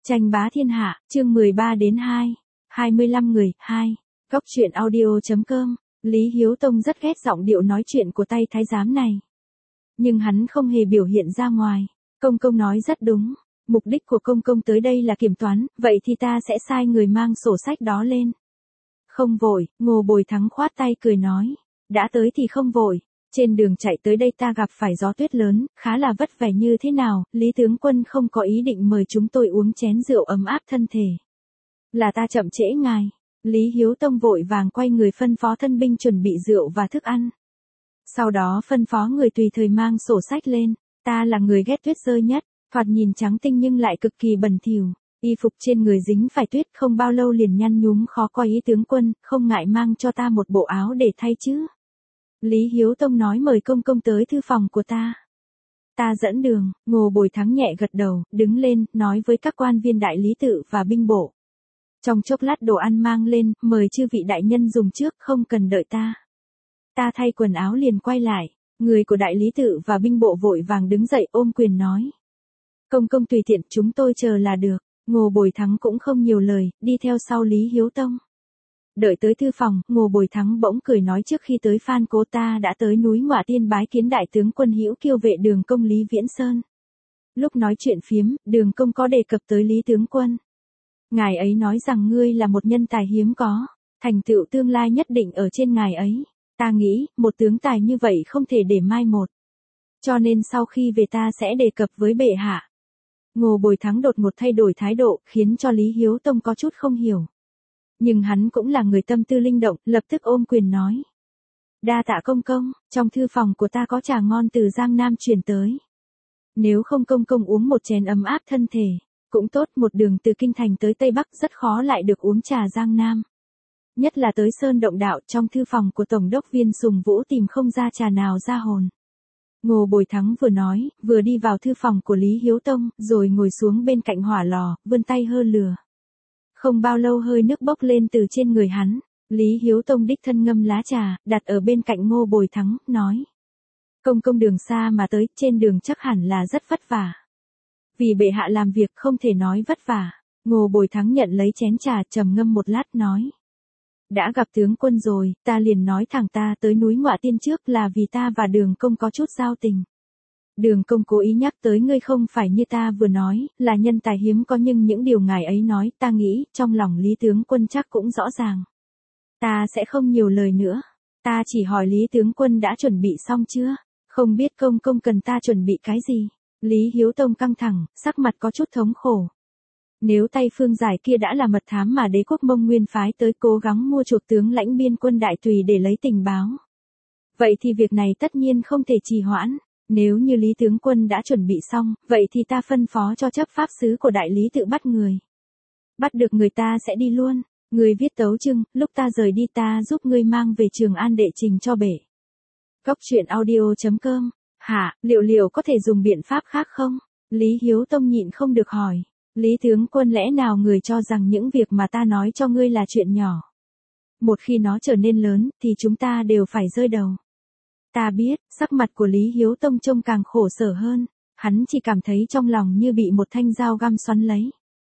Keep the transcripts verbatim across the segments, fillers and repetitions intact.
Tranh bá thiên hạ, chương mười ba đến hai, hai mươi lăm người, hai. Góc truyện audio.com, Lý Hiếu Tông rất ghét giọng điệu nói chuyện của tay thái giám này. Nhưng hắn không hề biểu hiện ra ngoài. Công công nói rất đúng, mục đích của công công tới đây là kiểm toán, vậy thì ta sẽ sai người mang sổ sách đó lên. Không vội, Ngô Bồi Thắng khoát tay cười nói, đã tới thì không vội. Trên đường chạy tới đây ta gặp phải gió tuyết lớn, khá là vất vả như thế nào, Lý tướng quân không có ý định mời chúng tôi uống chén rượu ấm áp thân thể. Là ta chậm trễ ngài. Lý Hiếu Tông vội vàng quay người phân phó thân binh chuẩn bị rượu và thức ăn. Sau đó phân phó người tùy thời mang sổ sách lên, ta là người ghét tuyết rơi nhất, thoạt nhìn trắng tinh nhưng lại cực kỳ bẩn thỉu, y phục trên người dính phải tuyết không bao lâu liền nhăn nhúm khó coi, ý tướng quân, không ngại mang cho ta một bộ áo để thay chứ. Lý Hiếu Tông nói mời công công tới thư phòng của ta. Ta dẫn đường, Ngô Bồi Thắng nhẹ gật đầu, đứng lên, nói với các quan viên đại lý tự và binh bộ. Trong chốc lát đồ ăn mang lên, mời chư vị đại nhân dùng trước, không cần đợi ta. Ta thay quần áo liền quay lại, người của đại lý tự và binh bộ vội vàng đứng dậy ôm quyền nói. Công công tùy tiện, chúng tôi chờ là được. Ngô Bồi Thắng cũng không nhiều lời, đi theo sau Lý Hiếu Tông. Đợi tới thư phòng, Ngô Bồi Thắng bỗng cười nói trước khi tới Phan Cố ta đã tới núi Ngọa Tiên bái kiến đại tướng quân Hữu Kiêu vệ Đường công Lý Viễn Sơn. Lúc nói chuyện phiếm, Đường công có đề cập tới Lý tướng quân. Ngài ấy nói rằng ngươi là một nhân tài hiếm có, thành tựu tương lai nhất định ở trên ngài ấy. Ta nghĩ, một tướng tài như vậy không thể để mai một. Cho nên sau khi về ta sẽ đề cập với bệ hạ. Ngô Bồi Thắng đột ngột thay đổi thái độ, khiến cho Lý Hiếu Tông có chút không hiểu. Nhưng hắn cũng là người tâm tư linh động, lập tức ôm quyền nói. Đa tạ công công, trong thư phòng của ta có trà ngon từ Giang Nam truyền tới. Nếu không công công uống một chén ấm áp thân thể, cũng tốt, một đường từ Kinh Thành tới Tây Bắc rất khó lại được uống trà Giang Nam. Nhất là tới Sơn Động Đạo, trong thư phòng của Tổng đốc Viên Sùng Vũ tìm không ra trà nào ra hồn. Ngô Bồi Thắng vừa nói, vừa đi vào thư phòng của Lý Hiếu Tông, rồi ngồi xuống bên cạnh hỏa lò, vươn tay hơ lửa. Không bao lâu hơi nước bốc lên từ trên người hắn, Lý Hiếu Tông đích thân ngâm lá trà, đặt ở bên cạnh Ngô Bồi Thắng, nói. Công công đường xa mà tới, trên đường chắc hẳn là rất vất vả. Vì bệ hạ làm việc không thể nói vất vả. Ngô Bồi Thắng nhận lấy chén trà, trầm ngâm một lát nói. Đã gặp tướng quân rồi, ta liền nói thẳng ta tới núi Ngọa Tiên trước là vì ta và Đường công có chút giao tình. Đường công cố ý nhắc tới ngươi không phải như ta vừa nói, là nhân tài hiếm có, nhưng những điều ngài ấy nói, ta nghĩ, trong lòng Lý tướng quân chắc cũng rõ ràng. Ta sẽ không nhiều lời nữa. Ta chỉ hỏi Lý tướng quân đã chuẩn bị xong chưa? Không biết công công cần ta chuẩn bị cái gì? Lý Hiếu Tông căng thẳng, sắc mặt có chút thống khổ. Nếu tay Phương Giải kia đã là mật thám mà đế quốc Mông Nguyên phái tới cố gắng mua chuộc tướng lãnh biên quân đại tùy để lấy tình báo. Vậy thì việc này tất nhiên không thể trì hoãn. Nếu như Lý tướng quân đã chuẩn bị xong, vậy thì ta phân phó cho chấp pháp sứ của đại lý tự bắt người. Bắt được người ta sẽ đi luôn. Người viết tấu chương, lúc ta rời đi ta giúp ngươi mang về Trường An đệ trình cho bể. Góc truyện audio.com. Hả, liệu liệu có thể dùng biện pháp khác không? Lý Hiếu Tông nhịn không được hỏi. Lý tướng quân, lẽ nào người cho rằng những việc mà ta nói cho ngươi là chuyện nhỏ? Một khi nó trở nên lớn, thì chúng ta đều phải rơi đầu. Ta biết, sắc mặt của Lý Hiếu Tông trông càng khổ sở hơn, hắn chỉ cảm thấy trong lòng như bị một thanh dao găm xoắn lấy.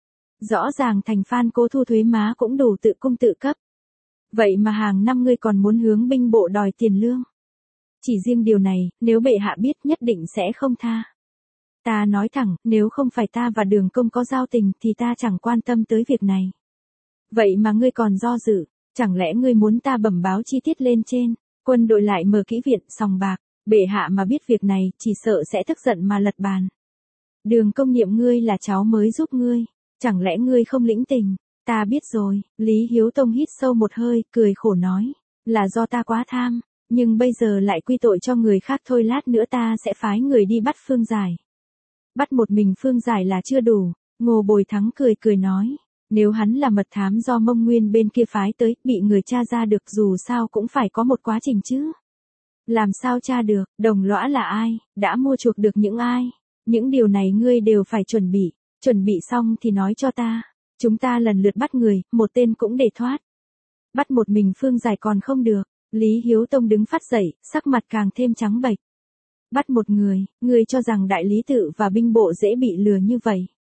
Rõ ràng thành Phan Cố thu thuế má cũng đủ tự cung tự cấp. Vậy mà hàng năm ngươi còn muốn hướng binh bộ đòi tiền lương. Chỉ riêng điều này, nếu bệ hạ biết nhất định sẽ không tha. Ta nói thẳng, nếu không phải ta và Đường công có giao tình thì ta chẳng quan tâm tới việc này. Vậy mà ngươi còn do dự, chẳng lẽ ngươi muốn ta bẩm báo chi tiết lên trên? Quân đội lại mở kỹ viện, sòng bạc, bệ hạ mà biết việc này, chỉ sợ sẽ tức giận mà lật bàn. Đường công niệm ngươi là cháu mới giúp ngươi, chẳng lẽ ngươi không lĩnh tình? Ta biết rồi. Lý Hiếu Tông hít sâu một hơi, cười khổ nói, là do ta quá tham, nhưng bây giờ lại quy tội cho người khác thôi, lát nữa ta sẽ phái người đi bắt Phương Giải. Bắt một mình Phương Giải là chưa đủ. Ngô Bồi Thắng cười cười nói. Nếu hắn là mật thám do Mông Nguyên bên kia phái tới, bị người tra ra được dù sao cũng phải có một quá trình chứ. Làm sao tra được, đồng lõa là ai, đã mua chuộc được những ai. Những điều này ngươi đều phải chuẩn bị. Chuẩn bị xong thì nói cho ta. Chúng ta lần lượt bắt người, một tên cũng để thoát. Bắt một mình Phương Giải còn không được. Lý Hiếu Tông đứng phát dậy, sắc mặt càng thêm trắng bệch. Bắt một người, ngươi cho rằng đại lý tự và binh bộ dễ bị lừa như vậy?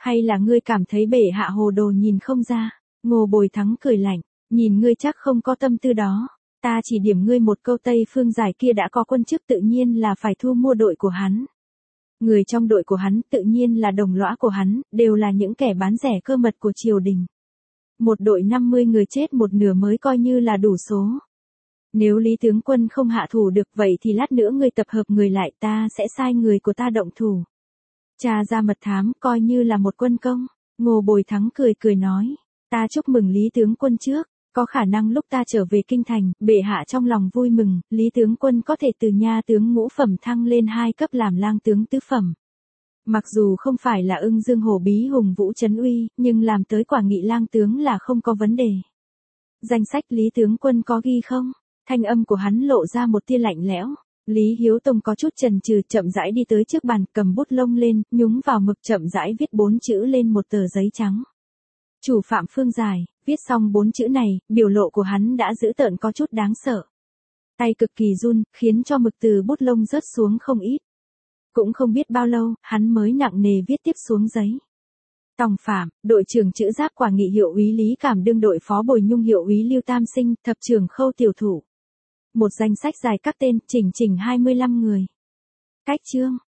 Hay là ngươi cảm thấy bệ hạ hồ đồ nhìn không ra? Ngô Bồi Thắng cười lạnh, nhìn ngươi chắc không có tâm tư đó. Ta chỉ điểm ngươi một câu, Tây Phương Giải kia đã có quân chức tự nhiên là phải thu mua đội của hắn. Người trong đội của hắn tự nhiên là đồng lõa của hắn, đều là những kẻ bán rẻ cơ mật của triều đình. Một đội năm mươi người chết một nửa mới coi như là đủ số. Nếu Lý tướng quân không hạ thủ được vậy thì lát nữa ngươi tập hợp người lại, ta sẽ sai người của ta động thủ. Tra ra mật thám coi như là một quân công. Ngô Bồi Thắng cười cười nói, ta chúc mừng Lý tướng quân trước, có khả năng lúc ta trở về kinh thành, bệ hạ trong lòng vui mừng, Lý tướng quân có thể từ nha tướng ngũ phẩm thăng lên hai cấp làm lang tướng tứ phẩm. Mặc dù không phải là ưng dương hổ bí hùng vũ trấn uy, nhưng làm tới quả nghị lang tướng là không có vấn đề. Danh sách Lý tướng quân có ghi không? Thanh âm của hắn lộ ra một tia lạnh lẽo. Lý Hiếu Tông có chút chần chừ, chậm rãi đi tới trước bàn, cầm bút lông lên, nhúng vào mực chậm rãi viết bốn chữ lên một tờ giấy trắng. Chủ Phạm Phương Giải. Viết xong bốn chữ này, biểu lộ của hắn đã dữ tợn có chút đáng sợ. Tay cực kỳ run, khiến cho mực từ bút lông rớt xuống không ít. Cũng không biết bao lâu, hắn mới nặng nề viết tiếp xuống giấy. Tòng Phạm, đội trưởng chữ giáp Quả Nghị hiệu úy Lý Cảm đương đội phó Bồi Nhung hiệu úy Lưu Tam Sinh, thập trưởng Khâu Tiểu Thủ. Một danh sách dài các tên, chỉnh chỉnh hai mươi lăm người. Cách chương.